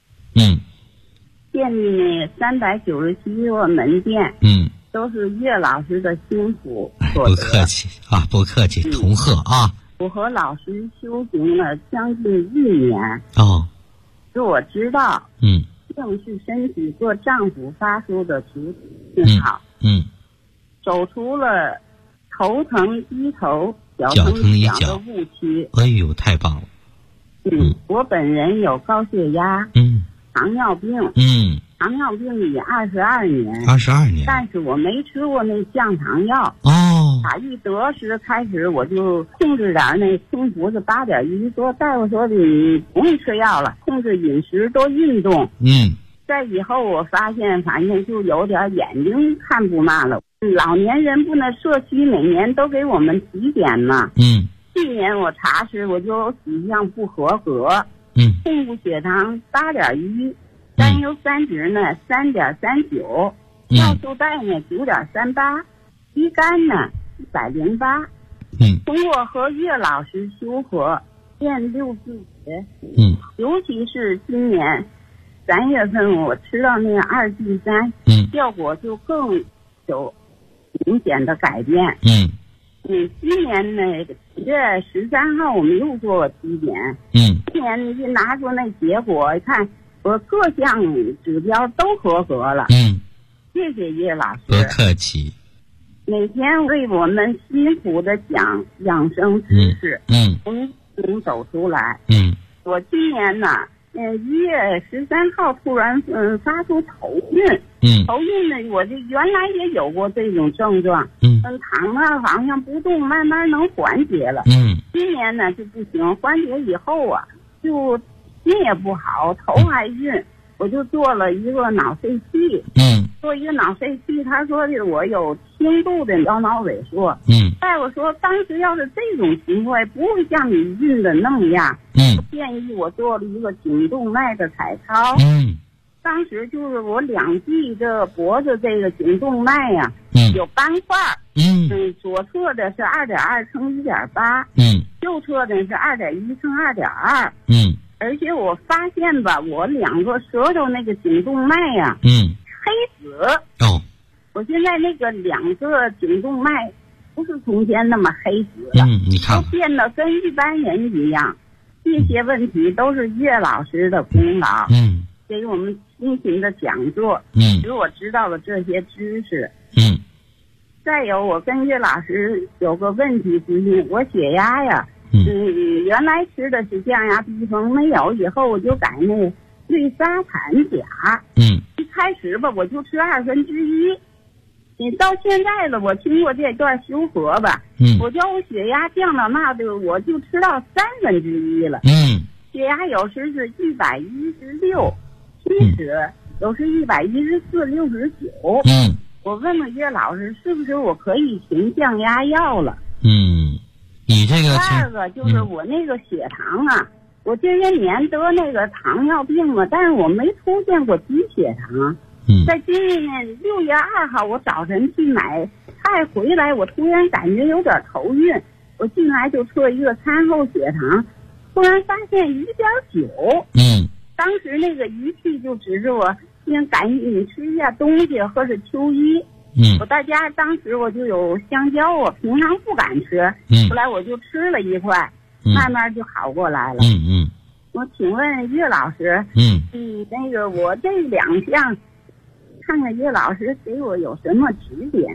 店里呢397个门店，都是岳老师的幸福所得。 不客气，同贺啊！ 我和老师修行了将近1年。是我知道，正是身体做丈夫发出的图信号。走出了头疼低头、脚疼一脚的误区。 哎呦，太棒了！ 我本人有高血压。糖尿病，糖尿病已22年，但是我没吃过那降糖药。打一得时开始，我就控制点那空腹是8.1，说大夫说你不用吃药了，控制饮食多运动。在以后我发现，反正就有点眼睛看不嘛了。老年人不能社区每年都给我们体检嘛。去年我查时我就有几项不合格。控制血糖8.1，甘油三酯呢3.39，尿素带呢9.38，乙肝呢108。通过和岳老师修和练6字诀，尤其是今年3月份我吃到那个2剂3，效果就更有明显的改变。今年呢9月13号我们又做过体检。今年一拿出那结果，一看我各项指标都合格了。谢谢叶老师。 不客气。 每天为我们辛苦的讲养生知识，能走出来。我今年呢，1月13号突然发出头晕，头晕呢，我这原来也有过这种症状，躺那好像不动，慢慢能缓解了。今年呢就不行，缓解以后啊，就心也不好，头还晕，我就做了一个脑 CT，做一个脑 CT， 他说的我有轻度的腰脑萎缩，大夫说当时要是这种情况不会像你晕的那么样，建议我做了一个颈动脉的彩超，当时就是我2臂这脖子这个颈动脉呀，有斑块，左侧的是2.2乘1.8，右侧的是2.1乘2.2，而且我发现吧，我2个舌头那个颈动脉呀，黑紫。我现在那个2个颈动脉不是从前那么黑紫了， 你看都变得跟一般人一样。这些问题都是岳老师的功劳，给我们辛勤的讲座，使我知道了这些知识。再有，我跟岳老师有个问题咨询，我血压呀，原来吃的是降压逼风，没有以后我就改那瑞沙坦钾，一开始吧我就吃1/2，你到现在了，我经过这段修和吧，我叫我血压降到那的，我就吃到1/3了，血压有时是116，其实有时114、69，我问问岳老师，是不是我可以停降压药了？ 你这个第二个就是我那个血糖啊，我这些年得那个糖尿病嘛，但是我没出现过低血糖。在今年6月2号，我早晨去买菜回来，我突然感觉有点头晕，我进来就测一个餐后血糖，突然发现1.9。当时那个仪器就指示我应赶紧吃一下东西，喝着秋衣。我在家当时我就有香蕉，我平常不敢吃，后来我就吃了一块，慢慢就好过来了。我请问岳老师，那个我这2项，看看岳老师给我有什么指点。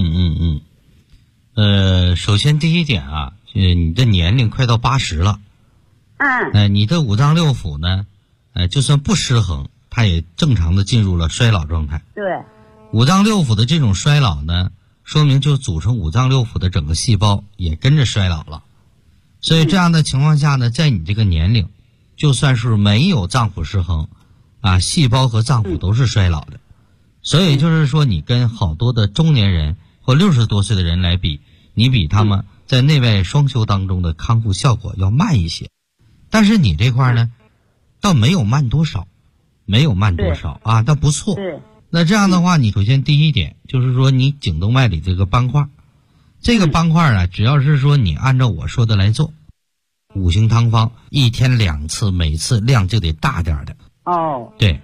首先第一点啊，你的年龄快到80了，你的5脏6腑呢，就算不失衡，它也正常的进入了衰老状态。 对。 5脏6腑的这种衰老呢，说明就组成5脏6腑的整个细胞也跟着衰老了。所以这样的情况下呢，在你这个年龄，就算是没有脏腑失衡啊，细胞和脏腑都是衰老的。所以就是说，你跟好多的中年人或60多岁的人来比，你比他们在内外双修当中的康复效果要慢一些。但是你这块呢，倒没有慢多少，啊，倒不错。那这样的话，你首先第一点就是说，你颈动脉里这个斑块，这个斑块啊，只要是说你按照我说的来做，5行汤方，1天2次，每次量就得大点的。对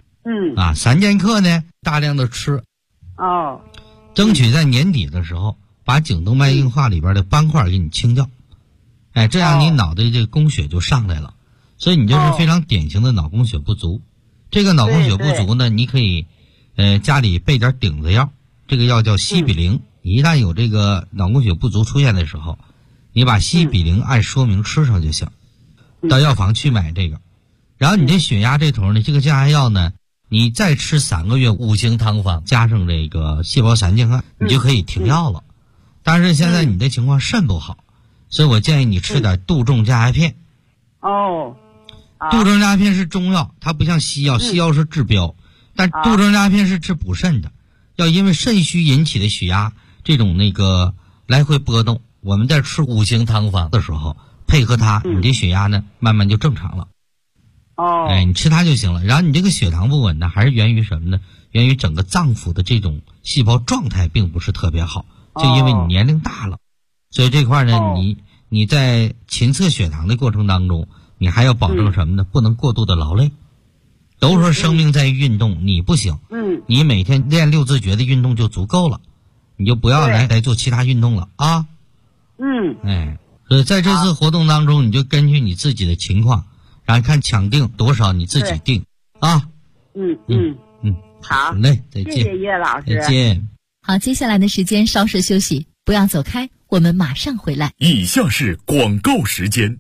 ，3剑客呢，大量的吃，争取在年底的时候把颈动脉硬化里边的斑块给你清掉，这样你脑袋这个供血就上来了，所以你就是非常典型的脑供血不足。这个脑供血不足呢，你可以家里备点顶子药，这个药叫西比灵，你一旦有这个脑供血不足出现的时候，你把西比灵按说明吃上就行，到药房去买这个。然后你这血压这头呢，这个降压药呢，你再吃3个月5行汤方加上这个细胞散健康，你就可以停药了。但是现在你的情况肾不好，所以我建议你吃点杜仲降压片。杜仲降压片是中药，它不像西药，西药是治标，但杜仲降压片是治补肾的。要因为肾虚引起的血压这种那个来回波动，我们在吃5行汤方的时候配合它，你这血压呢慢慢就正常了。你吃它就行了。然后你这个血糖不稳呢，还是源于什么呢？源于整个脏腑的这种细胞状态并不是特别好，就因为你年龄大了，所以这块呢，你在勤测血糖的过程当中，你还要保证什么呢？不能过度的劳累。都说生命在于运动，你不行，你每天练6字诀的运动就足够了，你就不要来做其他运动了啊。所以在这次活动当中，你就根据你自己的情况，然后看抢定多少你自己定啊。 好嘞，再见。 谢谢岳老师。 再见。 好，接下来的时间稍事休息，不要走开，我们马上回来。 以下是广告时间。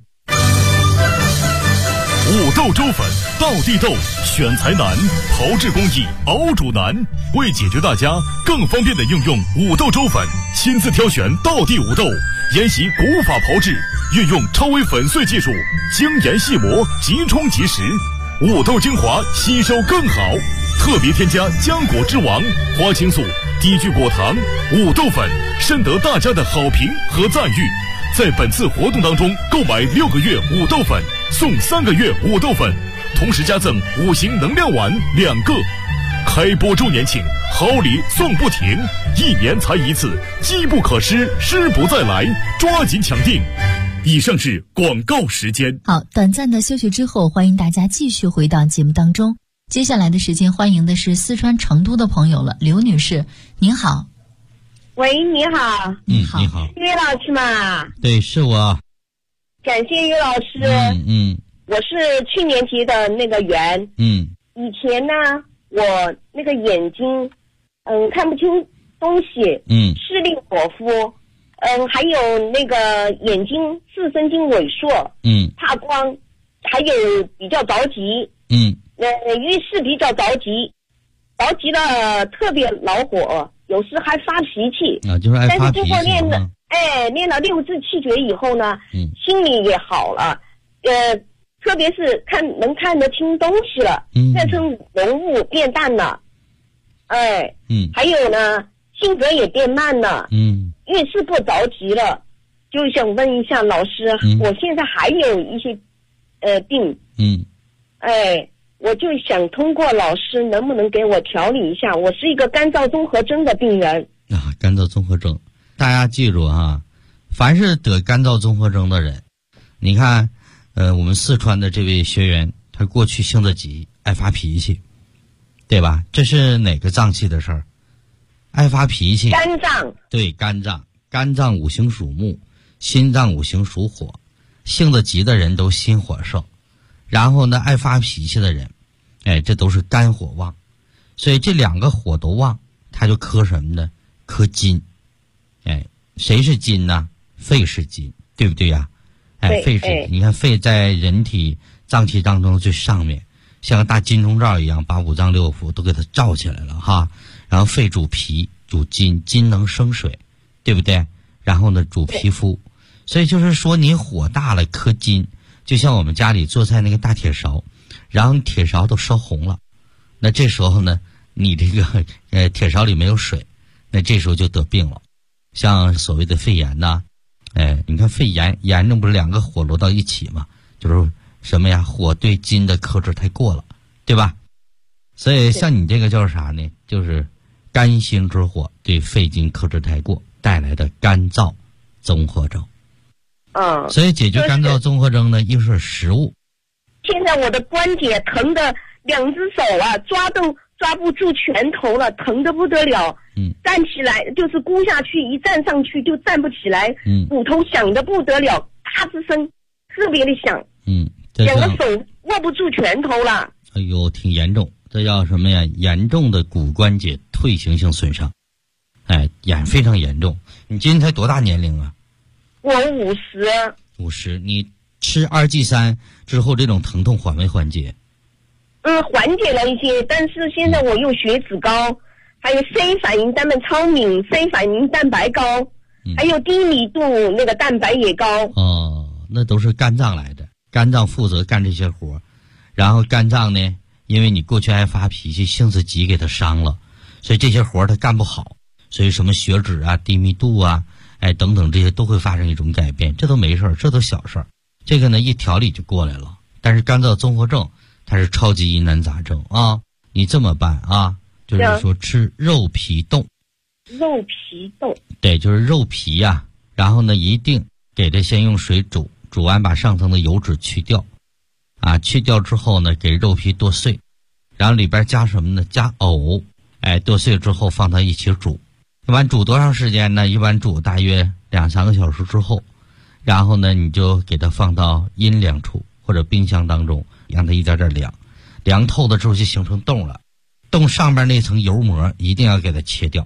五豆粥粉，道地豆，选材难，炮制工艺，熬煮难。为解决大家更方便的应用五豆粥粉，亲自挑选道地五豆，沿袭古法炮制，运用超微粉碎技术，精研细磨，即冲即食，五豆精华吸收更好。特别添加浆果之王、花青素、低聚果糖、五豆粉，深得大家的好评和赞誉。在本次活动当中，购买6个月五豆粉送3个月五豆粉，同时加赠5行能量丸2个。开播周年庆，好礼送不停，1年才一次，机不可失，失不再来，抓紧抢订。以上是广告时间。 好，短暂的休息之后，欢迎大家继续回到节目当中。接下来的时间，欢迎的是四川成都的朋友了，刘女士，您好。 喂，你好。 你好。 岳老师嘛？ 对，是我。 感谢岳老师。我是去年结的那个缘。以前呢，我那个眼睛，看不清东西。视力模糊。还有那个眼睛视神经萎缩。怕光，还有比较着急。遇事比较着急的特别恼火。有时还发脾气啊，就是爱发脾气。 但是经过练了6字气诀以后呢，心里也好了。特别是能看得清东西了，变成浓雾变淡了。还有呢，性格也变慢了。遇事不着急了。就想问一下老师，我现在还有一些病。我就想通过老师能不能给我调理一下，我是一个干燥综合征的病人啊。干燥综合征，大家记住啊，凡是得干燥综合征的人，你看我们四川的这位学员，他过去性子急，爱发脾气，对吧？这是哪个脏器的事儿？爱发脾气。 肝脏。对， 肝脏五行属木，心脏五行属火，性子急的人都心火盛。然后呢，爱发脾气的人，这都是肝火旺，所以这2个火都旺，他就克什么呢？克金。谁是金呢？肺是金，对不对呀？肺是，你看肺在人体脏器当中最上面，像个大金钟罩一样，把5脏6腑都给它罩起来了哈。然后肺主脾，主金，金能生水，对不对？然后呢，主皮肤，所以就是说你火大了克金。就像我们家里做菜那个大铁勺，然后铁勺都烧红了，那这时候呢，你这个铁勺里没有水，那这时候就得病了。像所谓的肺炎呐，你看肺炎炎症不是2个火摞到一起嘛，就是什么呀？火对金的克制太过了，对吧？所以像你这个叫啥呢？就是肝心之火对肺金克制太过带来的干燥综合征。所以解决干燥综合征呢，一是食物。 现在我的关节疼的2只手啊，抓不住拳头了，疼得不得了。站起来就是箍下去，一站上去就站不起来。骨头响得不得了，咔吱声，特别的响。2个手握不住拳头了。 哎呦，挺严重，这叫什么呀？严重的骨关节退行性损伤。非常严重。你今年才多大年龄啊？ 我50， 你吃2剂3之后，这种疼痛缓没缓解？ 缓解了一些，但是现在我又血脂高，还有 C 反应蛋白超敏 ，C 反应蛋白高，还有低密度那个蛋白也高。 那都是肝脏来的，肝脏负责干这些活，然后肝脏呢，因为你过去爱发脾气，性子急给它伤了，所以这些活它干不好，所以什么血脂啊、低密度啊。等等，这些都会发生一种改变，这都没事儿，这都小事儿。这个呢，一调理就过来了。但是干燥综合症，它是超级疑难杂症啊！你这么办啊？就是说吃肉皮冻。 肉皮冻。 对，就是肉皮呀。然后呢，一定给它先用水煮，煮完把上层的油脂去掉，去掉之后呢，给肉皮剁碎，然后里边加什么呢？加藕，剁碎之后放到一起煮。一般煮多长时间呢？一般煮大约2-3个小时之后，然后呢，你就给它放到阴凉处或者冰箱当中，让它一点点凉，凉透了之后就形成冻了。冻上面那层油膜一定要给它切掉，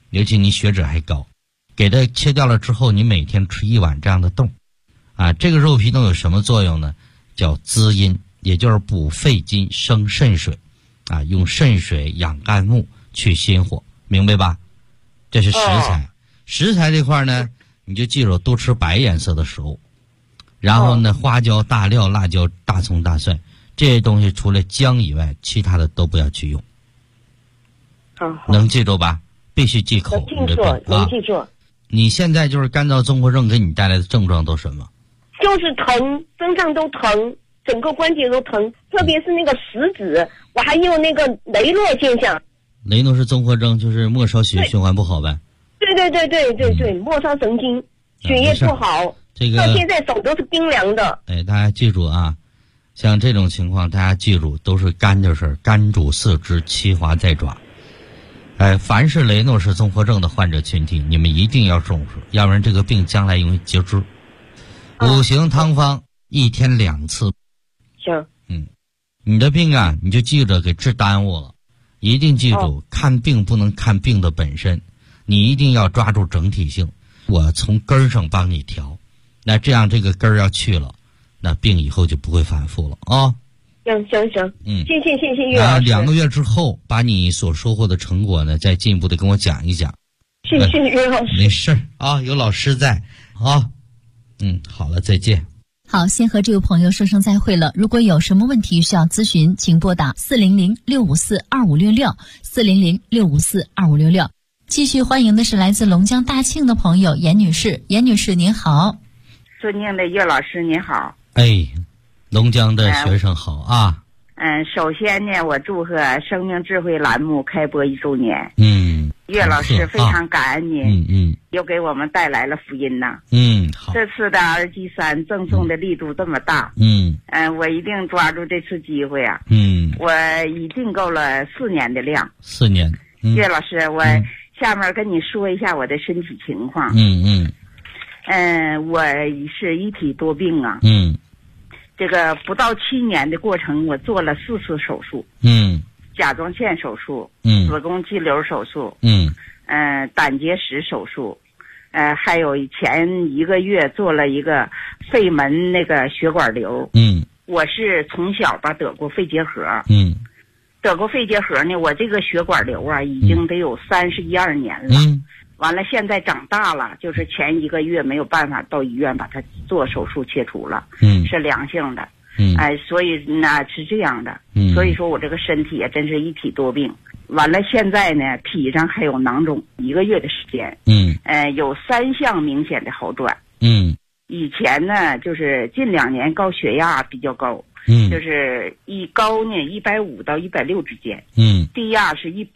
尤其你血脂还高，给它切掉了之后，你每天吃1碗这样的豆，啊，这个肉皮豆有什么作用呢？叫滋阴，也就是补肺经、生肾水，啊，用肾水养肝木，去心火，明白吧？这是食材。食材这块呢，你就记住多吃白颜色的食物，然后呢，花椒、大料、辣椒、大葱、大蒜这些东西除了姜以外，其他的都不要去用。能记住吧？必须忌口。 能记住。 你现在就是干燥综合症给你带来的症状都什么？ 就是疼，身上都疼，整个关节都疼，特别是那个食指，我还有那个雷诺现象。 雷诺氏综合征就是末梢血液循环不好呗？ 对，末梢神经血液不好， 这个到现在手都是冰凉的。 哎，大家记住啊，像这种情况，大家记住都是肝的事儿，肝主四肢，七华在爪。哎，凡是雷诺氏综合症的患者群体，你们一定要重视，要不然这个病将来容易截肢。5行汤方1天2次。 行。 你的病啊，你就记着给治耽误了。一定记住，看病不能看病的本身，你一定要抓住整体性。我从根儿上帮你调，那这样这个根儿要去了，那病以后就不会反复了啊。 行，谢谢岳老师。 2个月之后，把你所收获的成果呢，再进一步的跟我讲一讲。 谢谢岳老师。 没事啊，有老师在啊。好了，再见。 好，先和这位朋友说声再会了。如果有什么问题需要咨询，请拨打400-654-2566，400-654-2566。继续欢迎的是来自龙江大庆的朋友严女士。严女士您好。 尊敬的岳老师您好。 哎，龙江的学生好啊。 首先呢，我祝贺生命智慧栏目开播1周年。岳老师非常感恩您，又给我们带来了福音呐。 好。 这次的RG3赠送的力度这么大，我一定抓住这次机会啊。我已订购了4年的量。 4年。 岳老师，我下面跟你说一下我的身体情况。我是一体多病啊。这个不到7年的过程，我做了4次手术。甲状腺手术，子宫肌瘤手术，胆结石手术，还有前1个月做了一个肺门那个血管瘤。我是从小吧得过肺结核。得过肺结核呢，我这个血管瘤啊，已经得有31、2年了。完了，现在长大了，就是前1个月没有办法到医院把它做手术切除了。是良性的。所以呢是这样的。所以说我这个身体也真是一体多病。完了，现在呢体上还有囊肿，1个月的时间。有3项明显的好转。以前呢就是近2年高血压比较高。就是高呢150到160之间。低压是100。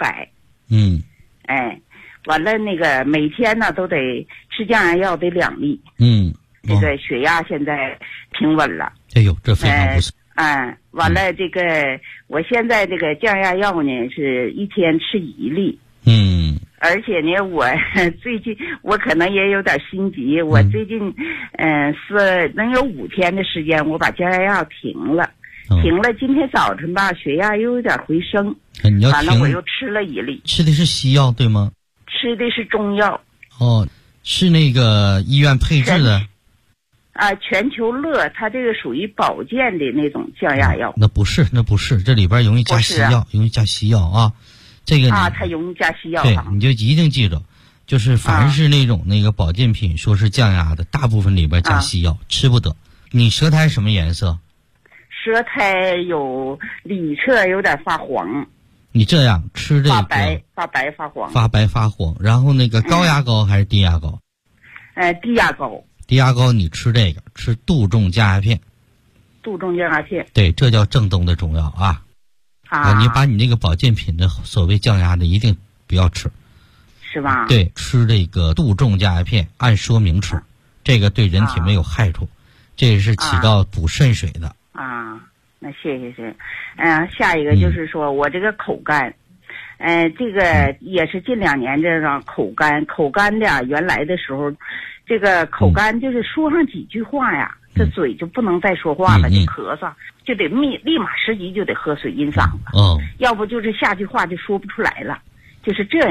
完了那个每天呢都得吃降压药得2粒。这个血压现在平稳了。 哎呦，这非常不错。 完了这个我现在这个降压药呢是1天吃1粒。而且呢我最近我可能也有点心急，我最近是能有5天的时间我把降压药停了。今天早晨吧血压又有点回升。完了我又吃了1粒。 吃的是西药对吗？ 吃的是中药。 是那个医院配置的。 全球乐，它这个属于保健的那种降压药。 那不是，这里边容易加西药，容易加西药啊。这个它容易加西药。 对，你就一定记住，就是凡是那种那个保健品说是降压的，大部分里边加西药，吃不得。你舌苔什么颜色？ 舌苔有里侧有点发黄。 你这样吃这个发白发黄。 发白发黄，然后那个高压膏还是低压膏？ 低压膏。 低压膏你吃这个，吃杜仲降压片。 杜仲降压片。 对，这叫正宗的中药啊。你把你那个保健品的所谓降压的一定不要吃。 是吧？ 对，吃这个杜仲降压片，按说明吃，这个对人体没有害处，这是起到补肾水的。 那谢谢。下一个就是说我这个口干。这个也是近2年这个口干的原来的时候，这个口干就是说上几句话呀，这嘴就不能再说话了，就咳嗽，就得立马时即就得喝水阴嗓子。要不就是下句话就说不出来了，就是这样。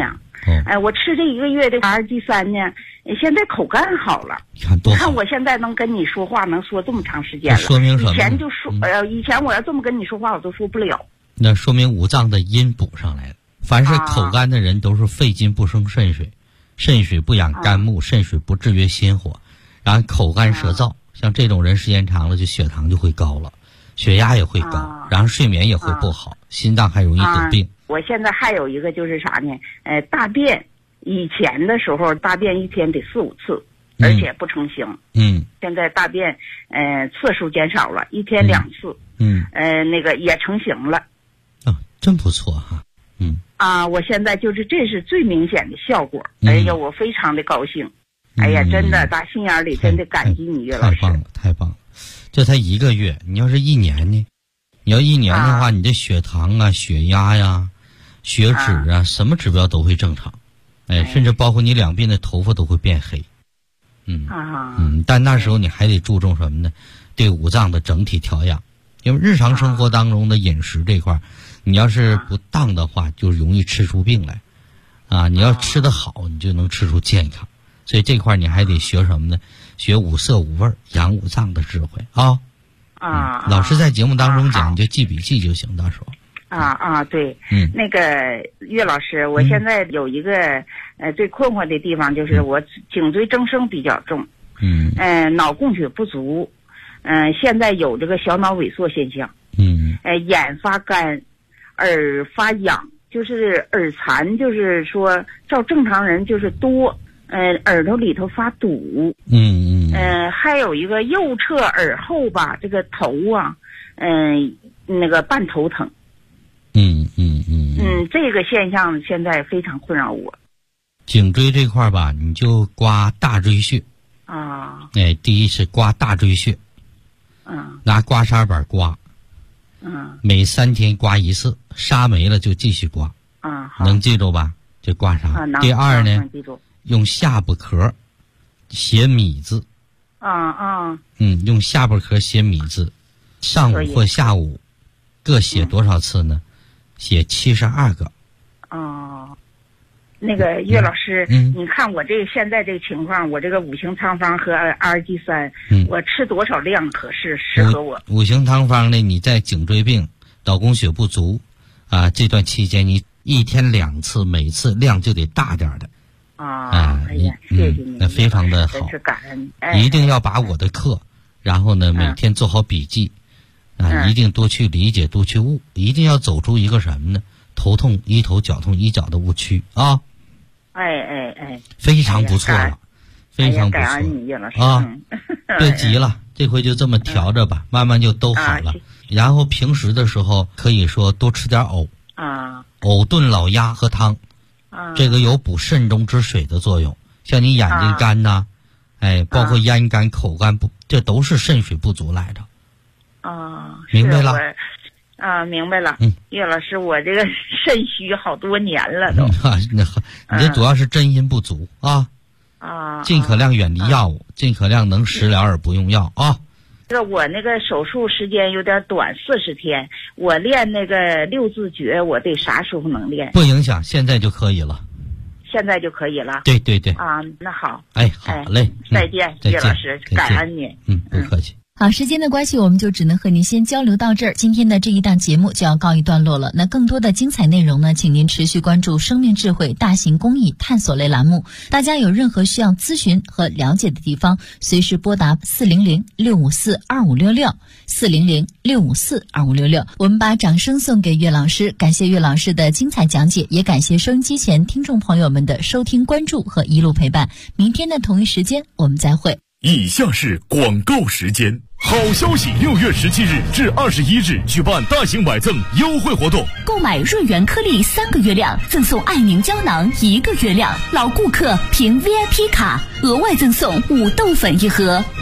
我吃这1个月的RG3呢，现在口干好了。你看我现在能跟你说话，能说这么长时间了。 说明什么？ 以前就说以前我要这么跟你说话，我都说不了。 那说明五脏的阴补上来了。凡是口干的人，都是肺金不生肾水，肾水不养肝木，肾水不制约心火，然后口干舌燥。像这种人时间长了，就血糖就会高了，血压也会高，然后睡眠也会不好，心脏还容易得病。 我现在还有一个就是啥呢？大便以前的时候大便1天得4、5次，而且不成形。现在大便次数减少了，1天2次。那个也成型了。 真不错哈。 我现在就是这是最明显的效果。哎呀，我非常的高兴。哎呀，真的打心眼里真的感激你，岳老师。 太棒了！这才1个月，你要是1年呢？你要1年的话，你这血糖啊、血压呀、血脂啊，什么指标都会正常。甚至包括你两鬓的头发都会变黑。但那时候你还得注重什么呢？对五脏的整体调养，因为日常生活当中的饮食这块，你要是不当的话，就容易吃出病来。你要吃得好，你就能吃出健康。所以这块你还得学什么呢？学五色五味，养五脏的智慧啊！老师在节目当中讲，你就记笔记就行，到时候。 对，那个岳老师，我现在有一个最困惑的地方，就是我颈椎增生比较重，脑供血不足，现在有这个小脑萎缩现象，眼发干，耳发痒，就是耳残，就是说照正常人就是多。耳朵里头发堵，还有一个右侧耳后吧，这个头啊，那个半头疼，这个现象现在非常困扰我。 颈椎这块吧，你就刮大椎穴第一是刮大椎穴，拿刮痧板刮，每3天刮1次，痧没了就继续刮，能记住吧？这刮痧。第二呢？用下巴壳写米字，用下巴壳写米字，上午或下午各写多少次呢？写72个。 那个岳老师，你看我这个现在这个情况，我这个五行汤方和RG3，我吃多少量合适适合我？ 五行汤方呢，你在颈椎病、脑供血不足这段期间，你1天2次，每次量就得大点的。 哎呀，谢谢你， 那非常的好， 真是感恩。 一定要把我的课，然后呢，每天做好笔记，一定多去理解，多去悟，一定要走出一个什么呢？头痛医头，脚痛医脚的误区啊！非常不错了，非常不错。 感恩你，岳老师别急了，这回就这么调着吧，慢慢就都好了。然后平时的时候可以说多吃点藕藕炖老鸭和汤。这个有补肾中之水的作用，像你眼睛干呐，包括咽干、口干不，这都是肾水不足来的。明白了？ 明白了。岳老师，我这个肾虚好多年了都。 你这主要是真阴不足尽可量远离药物，尽可量能食疗而不用药我那个手术时间有点短，40天。我练那个6字诀，我得啥时候能练？ 不影响，现在就可以了。 现在就可以了。 对。 那好。 好嘞。 再见，岳老师，感恩你。 不客气。 好，时间的关系，我们就只能和您先交流到这儿。今天的这一档节目就要告一段落了。那更多的精彩内容呢，请您持续关注生命智慧大型公益探索类栏目。大家有任何需要咨询和了解的地方，随时拨打400-654-2566，400-654-2566。我们把掌声送给岳老师，感谢岳老师的精彩讲解，也感谢收音机前听众朋友们的收听关注和一路陪伴。明天的同一时间我们再会。 以下是广告时间。好消息！6月17日至21日举办大型买赠优惠活动， 购买瑞元颗粒3个月量，赠送爱宁胶囊1个月量，老顾客凭 VIP 卡额外赠送5豆粉1盒。